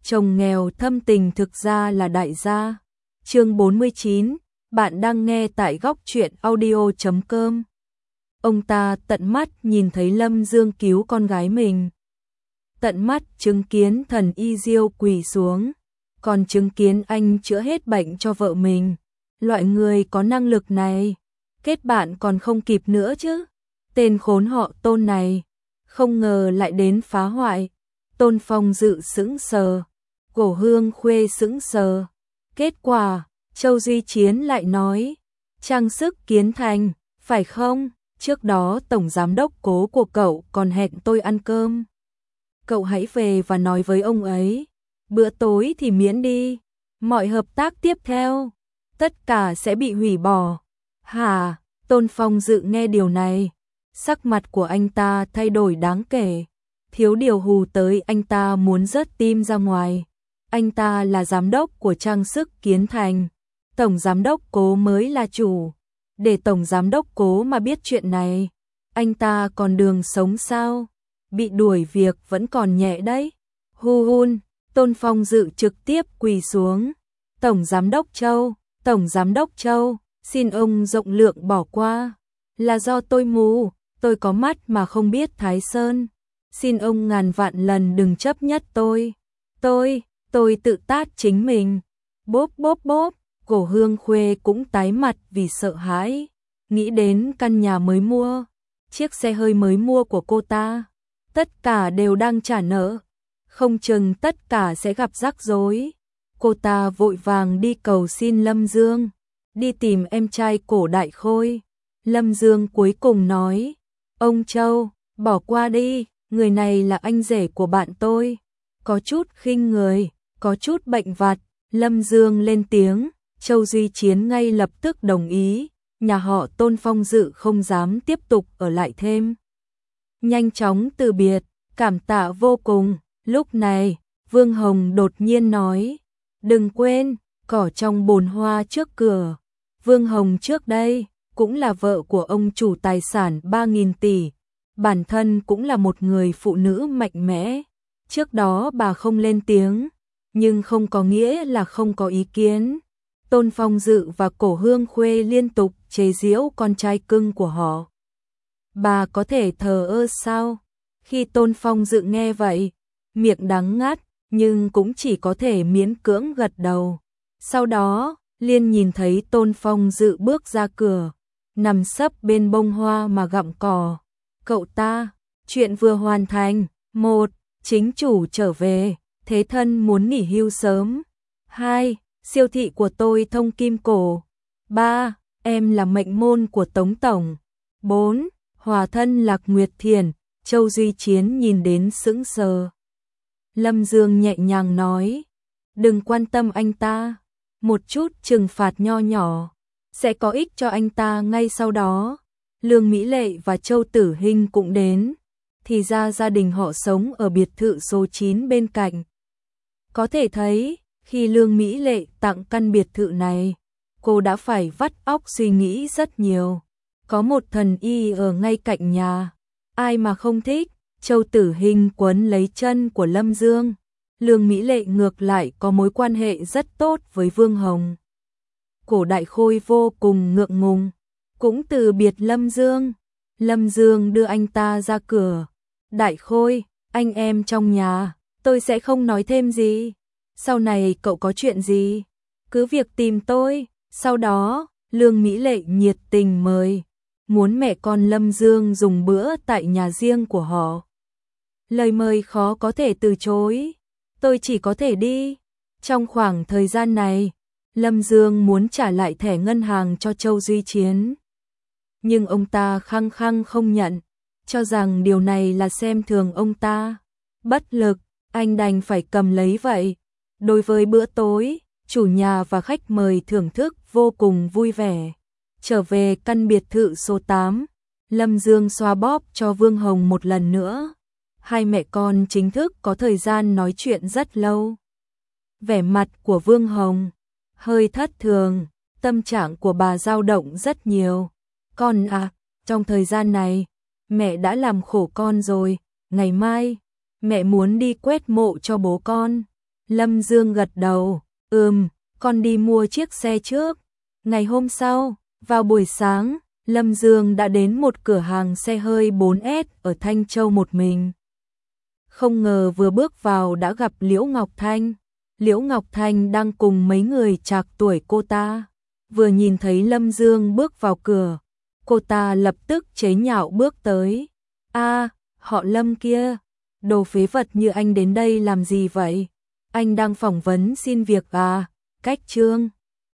chồng nghèo thâm tình thực ra là đại gia. Chương 49, bạn đang nghe tại góc truyện audio.com. Ông ta tận mắt nhìn thấy Lâm Dương cứu con gái mình. Tận mắt chứng kiến thần y Diêu quỳ xuống, còn chứng kiến anh chữa hết bệnh cho vợ mình. Loại người có năng lực này, kết bạn còn không kịp nữa chứ. Tên khốn họ Tôn này, không ngờ lại đến phá hoại. Tôn Phong Dự sững sờ, Cổ Hương Khuê sững sờ. Kết quả, Châu Duy Chiến lại nói, trang sức Kiến Thành, phải không? Trước đó tổng giám đốc Cố của cậu còn hẹn tôi ăn cơm. Cậu hãy về và nói với ông ấy, bữa tối thì miễn đi, mọi hợp tác tiếp theo, tất cả sẽ bị hủy bỏ. Hả? Tôn Phong Dự nghe điều này, sắc mặt của anh ta thay đổi đáng kể, thiếu điều hù tới anh ta muốn rớt tim ra ngoài. Anh ta là giám đốc của trang sức Kiến Thành, tổng giám đốc Cố mới là chủ. Để tổng giám đốc Cố mà biết chuyện này, anh ta còn đường sống sao? Bị đuổi việc vẫn còn nhẹ đấy. Hu hun, Tôn Phong Dự trực tiếp quỳ xuống. Tổng giám đốc Châu, tổng giám đốc Châu, xin ông rộng lượng bỏ qua. Là do tôi mù, tôi có mắt mà không biết Thái Sơn. Xin ông ngàn vạn lần đừng chấp nhất tôi. Tôi tự tát chính mình. Bốp bốp bốp, Cổ Hương Khuê cũng tái mặt vì sợ hãi. Nghĩ đến căn nhà mới mua, chiếc xe hơi mới mua của cô ta. Tất cả đều đang trả nợ, không chừng tất cả sẽ gặp rắc rối. Cô ta vội vàng đi cầu xin Lâm Dương, đi tìm em trai Cổ Đại Khôi. Lâm Dương cuối cùng nói, ông Châu, bỏ qua đi, người này là anh rể của bạn tôi. Có chút khinh người, có chút bệnh vặt. Lâm Dương lên tiếng, Châu Duy Chiến ngay lập tức đồng ý, nhà họ Tôn Phong Dự không dám tiếp tục ở lại thêm. Nhanh chóng từ biệt, cảm tạ vô cùng. Lúc này, Vương Hồng đột nhiên nói, đừng quên, cỏ trong bồn hoa trước cửa. Vương Hồng trước đây, cũng là vợ của ông chủ tài sản 3.000 tỷ, bản thân cũng là một người phụ nữ mạnh mẽ. Trước đó bà không lên tiếng, nhưng không có nghĩa là không có ý kiến. Tôn Phong Dự và Cổ Hương Khuê liên tục chế giễu con trai cưng của họ. Bà có thể thờ ơ sao? Khi Tôn Phong Dự nghe vậy, miệng đắng ngắt, nhưng cũng chỉ có thể miễn cưỡng gật đầu. Sau đó, liền nhìn thấy Tôn Phong Dự bước ra cửa, nằm sấp bên bông hoa mà gặm cỏ. Cậu ta, chuyện vừa hoàn thành. 1. Chính chủ trở về, thế thân muốn nghỉ hưu sớm. 2. Siêu thị của tôi thông kim cổ. 3. Em là mệnh môn của Tống Tổng. 4. Hòa thân Lạc Nguyệt Thiền. Châu Duy Chiến nhìn đến sững sờ. Lâm Dương nhẹ nhàng nói, đừng quan tâm anh ta, một chút trừng phạt nho nhỏ sẽ có ích cho anh ta. Ngay sau đó, Lương Mỹ Lệ và Châu Tử Hinh cũng đến. Thì ra gia đình họ sống ở biệt thự số 9 bên cạnh. Có thể thấy, khi Lương Mỹ Lệ tặng căn biệt thự này, cô đã phải vắt óc suy nghĩ rất nhiều. Có một thần y ở ngay cạnh nhà, ai mà không thích. Châu Tử Hinh quấn lấy chân của Lâm Dương. Lương Mỹ Lệ ngược lại có mối quan hệ rất tốt với Vương Hồng. Cổ Đại Khôi vô cùng ngượng ngùng, cũng từ biệt Lâm Dương. Lâm Dương đưa anh ta ra cửa. Đại Khôi, anh em trong nhà, tôi sẽ không nói thêm gì. Sau này cậu có chuyện gì, cứ việc tìm tôi. Sau đó, Lương Mỹ Lệ nhiệt tình mời, muốn mẹ con Lâm Dương dùng bữa tại nhà riêng của họ. Lời mời khó có thể từ chối, tôi chỉ có thể đi. Trong khoảng thời gian này, Lâm Dương muốn trả lại thẻ ngân hàng cho Châu Duy Chiến, nhưng ông ta khăng khăng không nhận, cho rằng điều này là xem thường ông ta. Bất lực, anh đành phải cầm lấy vậy. Đối với bữa tối, chủ nhà và khách mời thưởng thức vô cùng vui vẻ. Trở về căn biệt thự số 8, Lâm Dương xoa bóp cho Vương Hồng một lần nữa. Hai mẹ con chính thức có thời gian nói chuyện rất lâu. Vẻ mặt của Vương Hồng hơi thất thường, tâm trạng của bà dao động rất nhiều. Con à, trong thời gian này, mẹ đã làm khổ con rồi, ngày mai, mẹ muốn đi quét mộ cho bố con. Lâm Dương gật đầu, con đi mua chiếc xe trước. Ngày hôm sau, vào buổi sáng, Lâm Dương đã đến một cửa hàng xe hơi 4S ở Thanh Châu một mình. Không ngờ vừa bước vào đã gặp Liễu Ngọc Thanh. Liễu Ngọc Thanh đang cùng mấy người trạc tuổi cô ta. Vừa nhìn thấy Lâm Dương bước vào cửa, cô ta lập tức chế nhạo bước tới. Họ Lâm kia, đồ phế vật như anh đến đây làm gì vậy? Anh đang phỏng vấn xin việc à? Cách Trương